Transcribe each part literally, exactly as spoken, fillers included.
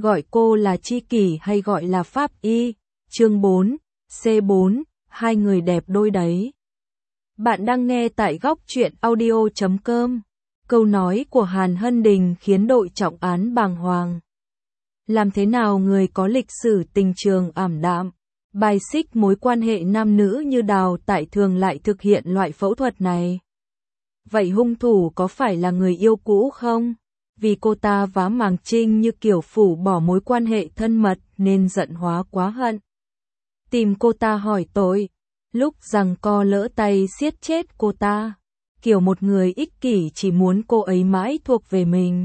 gọi cô là tri kỷ hay gọi là pháp y. Chương bốn, C bốn, hai người đẹp đôi đấy. Bạn đang nghe tại góc truyện audio chấm com. Câu nói của Hàn Hân Đình khiến đội trọng án bàng hoàng. Làm thế nào người có lịch sử tình trường ảm đạm, bài xích mối quan hệ nam nữ như Đào Tại Thường lại thực hiện loại phẫu thuật này? Vậy hung thủ có phải là người yêu cũ không? Vì cô ta vá màng trinh như kiểu phủ bỏ mối quan hệ thân mật nên giận hóa quá hận. Tìm cô ta hỏi tội, lúc giằng co lỡ tay siết chết cô ta, kiểu một người ích kỷ chỉ muốn cô ấy mãi thuộc về mình.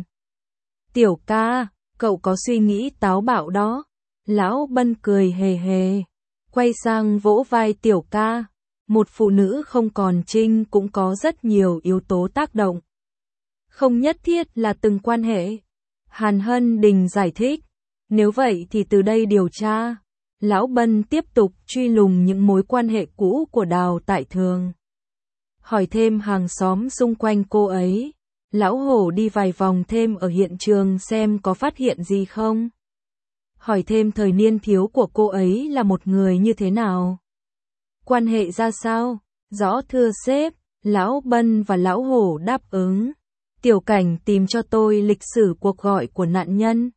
Tiểu ca, cậu có suy nghĩ táo bạo đó. Lão Bân cười hề hề, quay sang vỗ vai Tiểu ca. Một phụ nữ không còn trinh cũng có rất nhiều yếu tố tác động. Không nhất thiết là từng quan hệ. Hàn Hân Đình giải thích. Nếu vậy thì từ đây điều tra. Lão Bân tiếp tục truy lùng những mối quan hệ cũ của Đào Tại Thường. Hỏi thêm hàng xóm xung quanh cô ấy. Lão Hổ đi vài vòng thêm ở hiện trường xem có phát hiện gì không. Hỏi thêm thời niên thiếu của cô ấy là một người như thế nào. Quan hệ ra sao? Rõ thưa sếp. Lão Bân và Lão Hổ đáp ứng. Tiểu Cảnh tìm cho tôi lịch sử cuộc gọi của nạn nhân.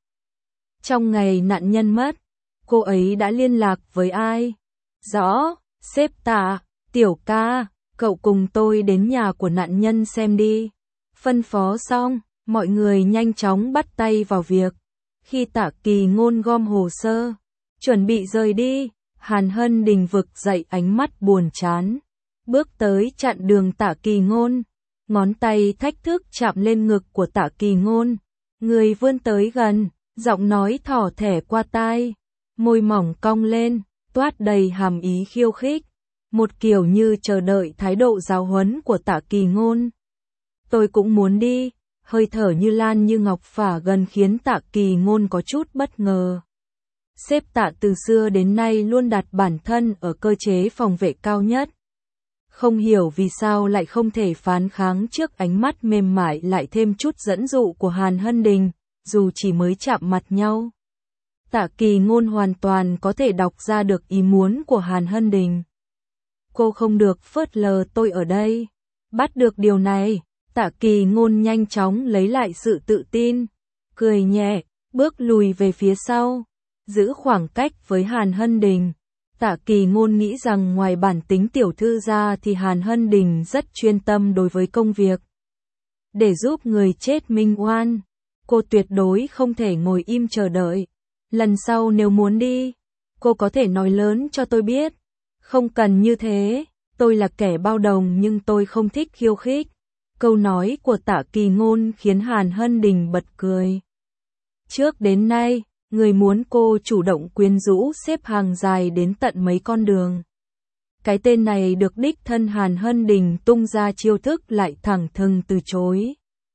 Trong ngày nạn nhân mất, cô ấy đã liên lạc với ai? Rõ, sếp Tạ. Tiểu ca, cậu cùng tôi đến nhà của nạn nhân xem đi. Phân phó xong, mọi người nhanh chóng bắt tay vào việc. Khi Tạ Kỳ Ngôn gom hồ sơ, chuẩn bị rời đi, Hàn Hân Đình vực dậy ánh mắt buồn chán. Bước tới chặn đường Tạ Kỳ Ngôn. Ngón tay thách thức chạm lên ngực của Tạ Kỳ Ngôn. Người vươn tới gần, giọng nói thỏ thẻ qua tai. Môi mỏng cong lên, toát đầy hàm ý khiêu khích. Một kiểu như chờ đợi thái độ giáo huấn của Tạ Kỳ Ngôn. Tôi cũng muốn đi, hơi thở như lan như ngọc phả gần khiến Tạ Kỳ Ngôn có chút bất ngờ. Sếp Tạ từ xưa đến nay luôn đặt bản thân ở cơ chế phòng vệ cao nhất. Không hiểu vì sao lại không thể phán kháng trước ánh mắt mềm mại lại thêm chút dẫn dụ của Hàn Hân Đình, dù chỉ mới chạm mặt nhau. Tạ Kỳ Ngôn hoàn toàn có thể đọc ra được ý muốn của Hàn Hân Đình. Cô không được phớt lờ tôi ở đây. Bắt được điều này, Tạ Kỳ Ngôn nhanh chóng lấy lại sự tự tin, cười nhẹ, bước lùi về phía sau, giữ khoảng cách với Hàn Hân Đình. Tạ Kỳ Ngôn nghĩ rằng ngoài bản tính tiểu thư ra thì Hàn Hân Đình rất chuyên tâm đối với công việc. Để giúp người chết minh oan, cô tuyệt đối không thể ngồi im chờ đợi. Lần sau nếu muốn đi, cô có thể nói lớn cho tôi biết. Không cần như thế, tôi là kẻ bao đồng nhưng tôi không thích khiêu khích. Câu nói của Tạ Kỳ Ngôn khiến Hàn Hân Đình bật cười. Trước đến nay, người muốn cô chủ động quyến rũ xếp hàng dài đến tận mấy con đường. Cái tên này được đích thân Hàn Hân Đình tung ra chiêu thức lại thẳng thừng từ chối.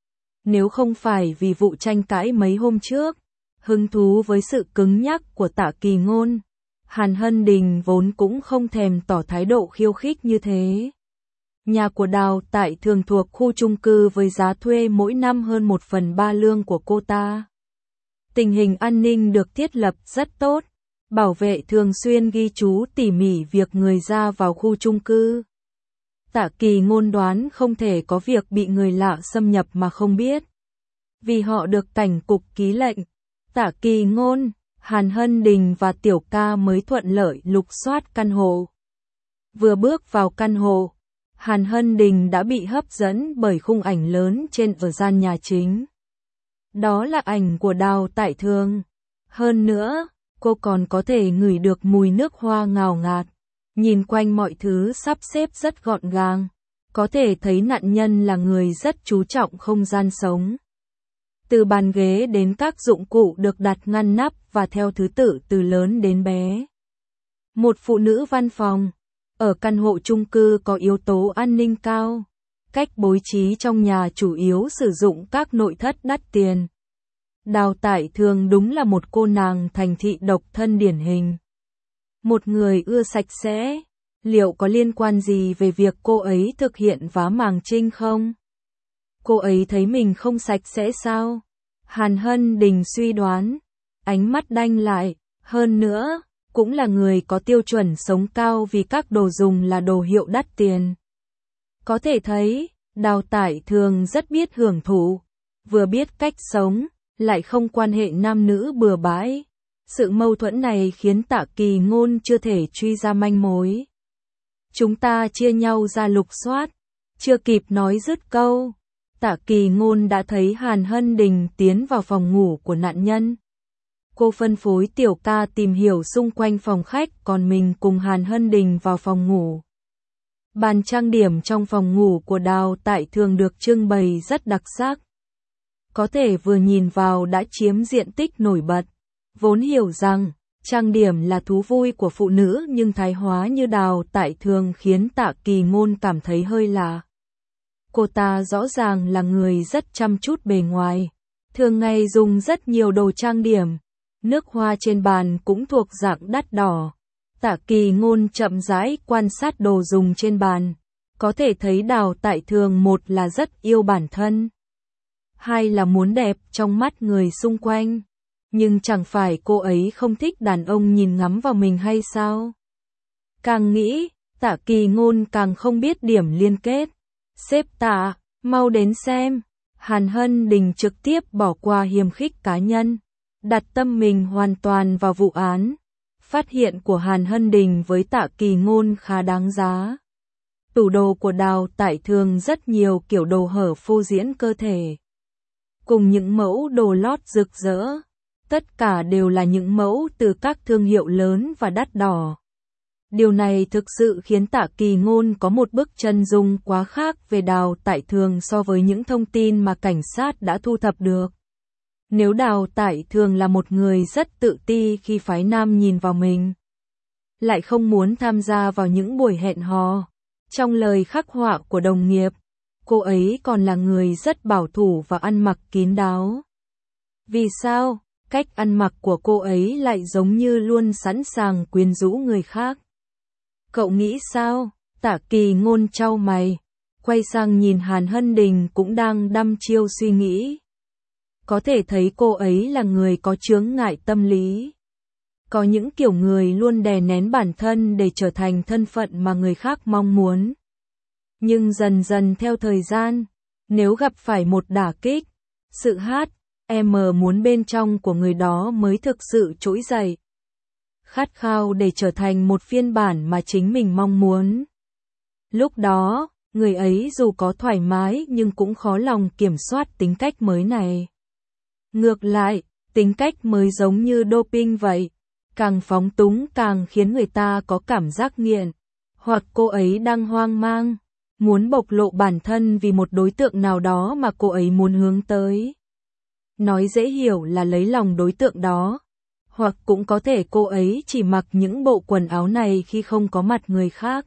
Nếu không phải vì vụ tranh cãi mấy hôm trước, hứng thú với sự cứng nhắc của Tạ Kỳ Ngôn, Hàn Hân Đình vốn cũng không thèm tỏ thái độ khiêu khích như thế. Nhà của Đào Tại Thường thuộc khu chung cư với giá thuê mỗi năm hơn một phần ba lương của cô ta. Tình hình an ninh được thiết lập rất tốt, bảo vệ thường xuyên ghi chú tỉ mỉ việc người ra vào khu chung cư. Tạ Kỳ Ngôn đoán không thể có việc bị người lạ xâm nhập mà không biết. Vì họ được cảnh cục ký lệnh, Tạ Kỳ Ngôn, Hàn Hân Đình và Tiểu ca mới thuận lợi lục soát căn hộ. Vừa bước vào căn hộ, Hàn Hân Đình đã bị hấp dẫn bởi khung ảnh lớn trên ở gian nhà chính. Đó là ảnh của Đào Tại Thường. Hơn nữa, cô còn có thể ngửi được mùi nước hoa ngào ngạt. Nhìn quanh mọi thứ sắp xếp rất gọn gàng. Có thể thấy nạn nhân là người rất chú trọng không gian sống. Từ bàn ghế đến các dụng cụ được đặt ngăn nắp và theo thứ tự từ lớn đến bé. Một phụ nữ văn phòng. Ở căn hộ chung cư có yếu tố an ninh cao. Cách bố trí trong nhà chủ yếu sử dụng các nội thất đắt tiền. Đào Tại Thường đúng là một cô nàng thành thị độc thân điển hình. Một người ưa sạch sẽ. Liệu có liên quan gì về việc cô ấy thực hiện vá màng trinh không? Cô ấy thấy mình không sạch sẽ sao? Hàn Hân Đình suy đoán. ánh mắt đanh lại, hơn nữa, cũng là người có tiêu chuẩn sống cao vì các đồ dùng là đồ hiệu đắt tiền. Có thể thấy, Đào Tải Thường rất biết hưởng thụ, vừa biết cách sống, lại không quan hệ nam nữ bừa bãi. Sự mâu thuẫn này khiến Tạ Kỳ Ngôn chưa thể truy ra manh mối. Chúng ta chia nhau ra lục soát, chưa kịp nói dứt câu. Tạ Kỳ Ngôn đã thấy Hàn Hân Đình tiến vào phòng ngủ của nạn nhân. Cô phân phối Tiểu Ca tìm hiểu xung quanh phòng khách, còn mình cùng Hàn Hân Đình vào phòng ngủ. Bàn trang điểm trong phòng ngủ của Đào Tải Thường được trưng bày rất đặc sắc. Có thể vừa nhìn vào đã chiếm diện tích nổi bật. Vốn hiểu rằng, trang điểm là thú vui của phụ nữ nhưng thái hóa như Đào Tải Thường khiến Tạ Kỳ Ngôn cảm thấy hơi lạ. Cô ta rõ ràng là người rất chăm chút bề ngoài, thường ngày dùng rất nhiều đồ trang điểm, nước hoa trên bàn cũng thuộc dạng đắt đỏ. Tạ Kỳ Ngôn chậm rãi quan sát đồ dùng trên bàn, có thể thấy Đào Tải Thường một là rất yêu bản thân, hai là muốn đẹp trong mắt người xung quanh. Nhưng chẳng phải cô ấy không thích đàn ông nhìn ngắm vào mình hay sao? Càng nghĩ, Tạ Kỳ Ngôn càng không biết điểm liên kết. Sếp Tạ, mau đến xem. Hàn Hân Đình trực tiếp bỏ qua hiềm khích cá nhân, đặt tâm mình hoàn toàn vào vụ án. Phát hiện của Hàn Hân Đình với Tạ Kỳ Ngôn khá đáng giá. Tủ đồ của Đào Tải Thường rất nhiều kiểu đồ hở phô diễn cơ thể, cùng những mẫu đồ lót rực rỡ. Tất cả đều là những mẫu từ các thương hiệu lớn và đắt đỏ. Điều này thực sự khiến Tạ Kỳ Ngôn có một bức chân dung quá khác về Đào Tải Thường so với những thông tin mà cảnh sát đã thu thập được. Nếu Đào Tải Thường là một người rất tự ti khi phái nam nhìn vào mình, lại không muốn tham gia vào những buổi hẹn hò, trong lời khắc họa của đồng nghiệp, cô ấy còn là người rất bảo thủ và ăn mặc kín đáo. Vì sao? Cách ăn mặc của cô ấy lại giống như luôn sẵn sàng quyến rũ người khác. Cậu nghĩ sao? Tạ Kỳ Ngôn chau mày, quay sang nhìn Hàn Hân Đình cũng đang đăm chiêu suy nghĩ. Có thể thấy cô ấy là người có chướng ngại tâm lý. Có những kiểu người luôn đè nén bản thân để trở thành thân phận mà người khác mong muốn. Nhưng dần dần theo thời gian, nếu gặp phải một đả kích, sự hát em muốn bên trong của người đó mới thực sự trỗi dậy. Khát khao để trở thành một phiên bản mà chính mình mong muốn. Lúc đó, người ấy dù có thoải mái nhưng cũng khó lòng kiểm soát tính cách mới này. Ngược lại, tính cách mới giống như doping vậy, càng phóng túng càng khiến người ta có cảm giác nghiện. Hoặc cô ấy đang hoang mang, muốn bộc lộ bản thân vì một đối tượng nào đó mà cô ấy muốn hướng tới. Nói dễ hiểu là lấy lòng đối tượng đó. Hoặc cũng có thể cô ấy chỉ mặc những bộ quần áo này khi không có mặt người khác.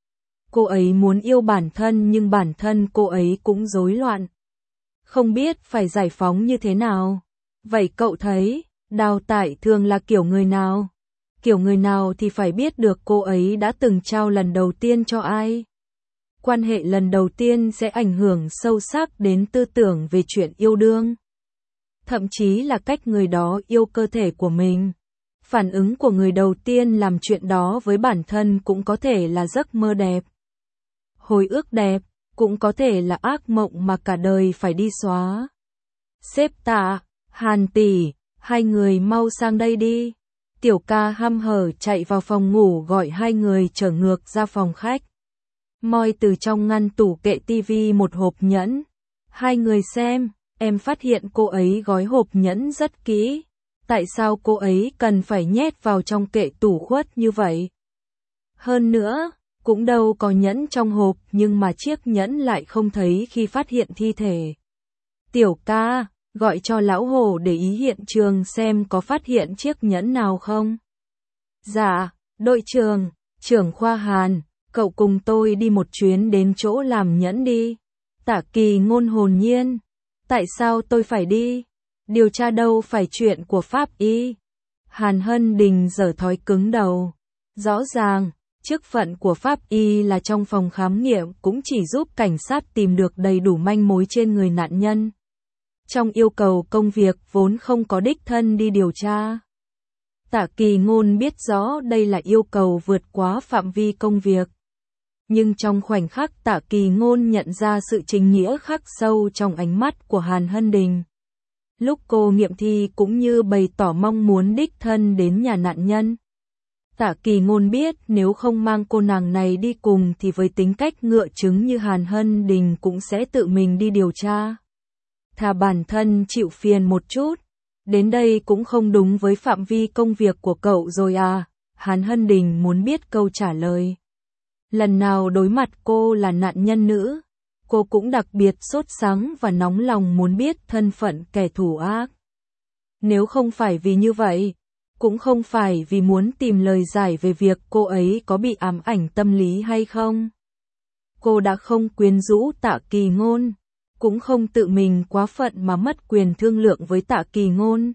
Cô ấy muốn yêu bản thân nhưng bản thân cô ấy cũng rối loạn. Không biết phải giải phóng như thế nào. Vậy cậu thấy, Đào Tải Thường là kiểu người nào? Kiểu người nào thì phải biết được cô ấy đã từng trao lần đầu tiên cho ai. Quan hệ lần đầu tiên sẽ ảnh hưởng sâu sắc đến tư tưởng về chuyện yêu đương. Thậm chí là cách người đó yêu cơ thể của mình. Phản ứng của người đầu tiên làm chuyện đó với bản thân cũng có thể là giấc mơ đẹp, hồi ức đẹp, cũng có thể là ác mộng mà cả đời phải đi xóa. Sếp Tạ, Hàn tỷ, hai người mau sang đây đi. Tiểu Ca hăm hở chạy vào phòng ngủ gọi hai người trở ngược ra phòng khách. Moi từ trong ngăn tủ kệ tivi một hộp nhẫn. Hai người xem. Em phát hiện cô ấy gói hộp nhẫn rất kỹ. Tại sao cô ấy cần phải nhét vào trong kệ tủ khuất như vậy? Hơn nữa, cũng đâu có nhẫn trong hộp nhưng mà chiếc nhẫn lại không thấy khi phát hiện thi thể. Tiểu Ca, gọi cho lão Hổ để ý hiện trường xem có phát hiện chiếc nhẫn nào không. Dạ, đội trưởng, trưởng khoa Hàn, cậu cùng tôi đi một chuyến đến chỗ làm nhẫn đi. Tạ Kỳ Ngôn hồn nhiên. Tại sao tôi phải đi? Điều tra đâu phải chuyện của pháp y. Hàn Hân Đình giở thói cứng đầu. Rõ ràng, chức phận của pháp y là trong phòng khám nghiệm cũng chỉ giúp cảnh sát tìm được đầy đủ manh mối trên người nạn nhân. Trong yêu cầu công việc vốn không có đích thân đi điều tra. Tạ Kỳ Ngôn biết rõ đây là yêu cầu vượt quá phạm vi công việc. Nhưng trong khoảnh khắc Tạ Kỳ Ngôn nhận ra sự chính nghĩa khắc sâu trong ánh mắt của Hàn Hân Đình. Lúc cô nghiệm thi cũng như bày tỏ mong muốn đích thân đến nhà nạn nhân. Tạ Kỳ Ngôn biết nếu không mang cô nàng này đi cùng thì với tính cách ngựa trứng như Hàn Hân Đình cũng sẽ tự mình đi điều tra. Thà bản thân chịu phiền một chút. Đến đây cũng không đúng với phạm vi công việc của cậu rồi à, Hàn Hân Đình muốn biết câu trả lời. Lần nào đối mặt cô là nạn nhân nữ, cô cũng đặc biệt sốt sắng và nóng lòng muốn biết thân phận kẻ thủ ác. Nếu không phải vì như vậy, cũng không phải vì muốn tìm lời giải về việc cô ấy có bị ám ảnh tâm lý hay không. Cô đã không quyến rũ Tạ Kỳ Ngôn, cũng không tự mình quá phận mà mất quyền thương lượng với Tạ Kỳ Ngôn.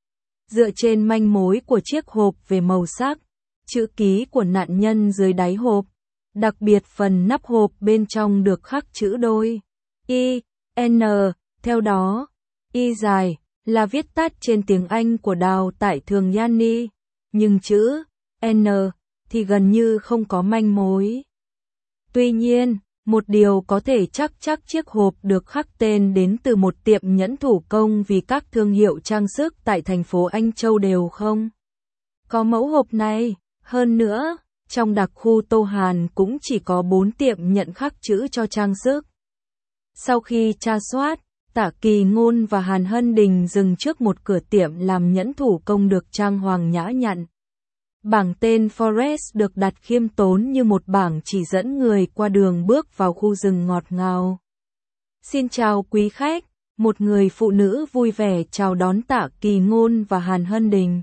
Dựa trên manh mối của chiếc hộp về màu sắc, chữ ký của nạn nhân dưới đáy hộp, đặc biệt phần nắp hộp bên trong được khắc chữ đôi I, N, theo đó, Y dài là viết tắt trên tiếng Anh của Đào Tại Thường Yanni, nhưng chữ N thì gần như không có manh mối. Tuy nhiên, một điều có thể chắc chắc chiếc hộp được khắc tên đến từ một tiệm nhẫn thủ công vì các thương hiệu trang sức tại thành phố Anh Châu đều không có mẫu hộp này. Hơn nữa, trong đặc khu Tô Hàn cũng chỉ có bốn tiệm nhận khắc chữ cho trang sức. Sau khi tra soát, Tạ Kỳ Ngôn và Hàn Hân Đình dừng trước một cửa tiệm làm nhẫn thủ công được trang hoàng nhã nhặn. Bảng tên Forest được đặt khiêm tốn như một bảng chỉ dẫn người qua đường bước vào khu rừng ngọt ngào. Xin chào quý khách, một người phụ nữ vui vẻ chào đón Tạ Kỳ Ngôn và Hàn Hân Đình.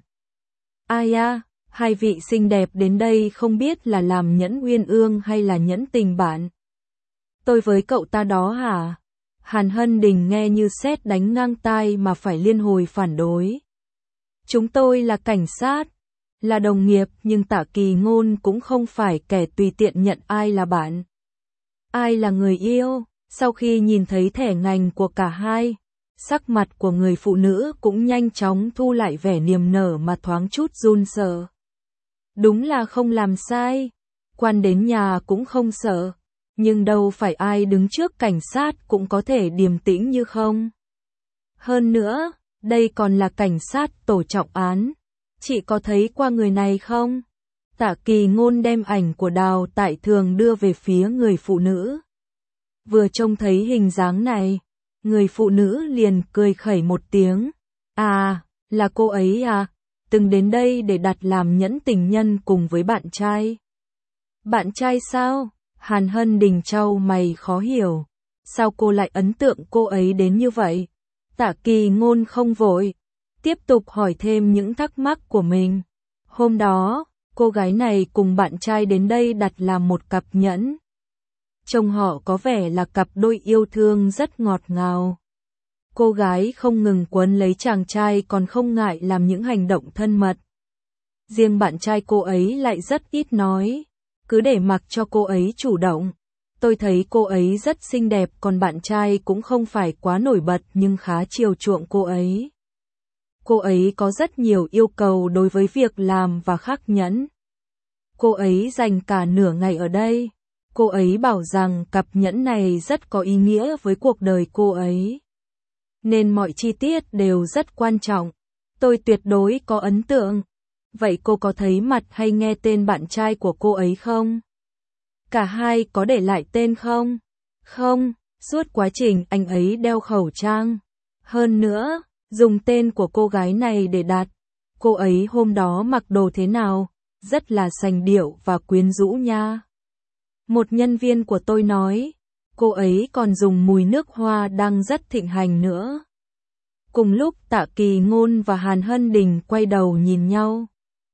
Ai à, hai vị xinh đẹp đến đây không biết là làm nhẫn uyên ương hay là nhẫn tình bạn. Tôi với cậu ta đó hả? Hàn Hân Đình nghe như sét đánh ngang tai mà phải liên hồi phản đối. Chúng tôi là cảnh sát, là đồng nghiệp, nhưng Tạ Kỳ Ngôn cũng không phải kẻ tùy tiện nhận ai là bạn, ai là người yêu. Sau khi nhìn thấy thẻ ngành của cả hai, sắc mặt của người phụ nữ cũng nhanh chóng thu lại vẻ niềm nở mà thoáng chút run sợ. Đúng là không làm sai, quan đến nhà cũng không sợ, nhưng đâu phải ai đứng trước cảnh sát cũng có thể điềm tĩnh như không. Hơn nữa, đây còn là cảnh sát tổ trọng án. Chị có thấy qua người này không? Tạ Kỳ Ngôn đem ảnh của Đào Tại Thường đưa về phía người phụ nữ. Vừa trông thấy hình dáng này, người phụ nữ liền cười khẩy một tiếng. À, là cô ấy à, từng đến đây để đặt làm nhẫn tình nhân cùng với bạn trai. Bạn trai sao? Hàn Hân Đình trao mày khó hiểu. Sao cô lại ấn tượng cô ấy đến như vậy? Tạ Kỳ Ngôn không vội, tiếp tục hỏi thêm những thắc mắc của mình. Hôm đó, cô gái này cùng bạn trai đến đây đặt làm một cặp nhẫn. Trông họ có vẻ là cặp đôi yêu thương rất ngọt ngào. Cô gái không ngừng quấn lấy chàng trai còn không ngại làm những hành động thân mật. Riêng bạn trai cô ấy lại rất ít nói, cứ để mặc cho cô ấy chủ động. Tôi thấy cô ấy rất xinh đẹp, còn bạn trai cũng không phải quá nổi bật nhưng khá chiều chuộng cô ấy. Cô ấy có rất nhiều yêu cầu đối với việc làm và khắc nhẫn. Cô ấy dành cả nửa ngày ở đây. Cô ấy bảo rằng cặp nhẫn này rất có ý nghĩa với cuộc đời cô ấy, nên mọi chi tiết đều rất quan trọng. Tôi tuyệt đối có ấn tượng. Vậy cô có thấy mặt hay nghe tên bạn trai của cô ấy không? Cả hai có để lại tên không? Không, suốt quá trình anh ấy đeo khẩu trang. Hơn nữa, dùng tên của cô gái này để đặt. Cô ấy hôm đó mặc đồ thế nào? Rất là sành điệu và quyến rũ nha. Một nhân viên của tôi nói, cô ấy còn dùng mùi nước hoa đang rất thịnh hành nữa. Cùng lúc Tạ Kỳ Ngôn và Hàn Hân Đình quay đầu nhìn nhau.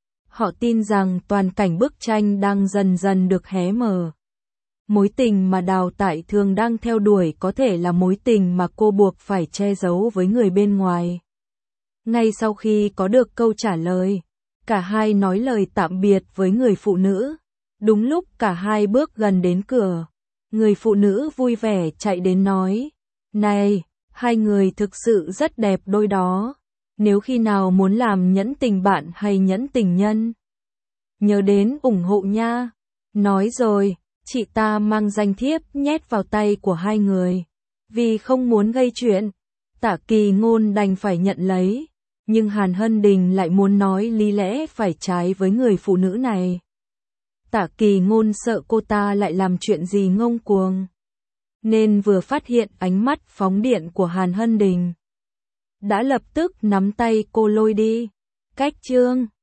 Họ tin rằng toàn cảnh bức tranh đang dần dần được hé mở. Mối tình mà Đào Tại Thường đang theo đuổi có thể là mối tình mà cô buộc phải che giấu với người bên ngoài. Ngay sau khi có được câu trả lời, cả hai nói lời tạm biệt với người phụ nữ. Đúng lúc cả hai bước gần đến cửa, người phụ nữ vui vẻ chạy đến nói, này, Hai người thực sự rất đẹp đôi đó. Nếu khi nào muốn làm nhẫn tình bạn hay nhẫn tình nhân, nhớ đến ủng hộ nha. Nói rồi, chị ta mang danh thiếp nhét vào tay của hai người. Vì không muốn gây chuyện, Tạ Kỳ Ngôn đành phải nhận lấy. Nhưng Hàn Hân Đình lại muốn nói lý lẽ phải trái với người phụ nữ này. Tạ Kỳ Ngôn sợ cô ta lại làm chuyện gì ngông cuồng, nên vừa phát hiện ánh mắt phóng điện của Hàn Hân Đình, đã lập tức nắm tay cô lôi đi. Cách chương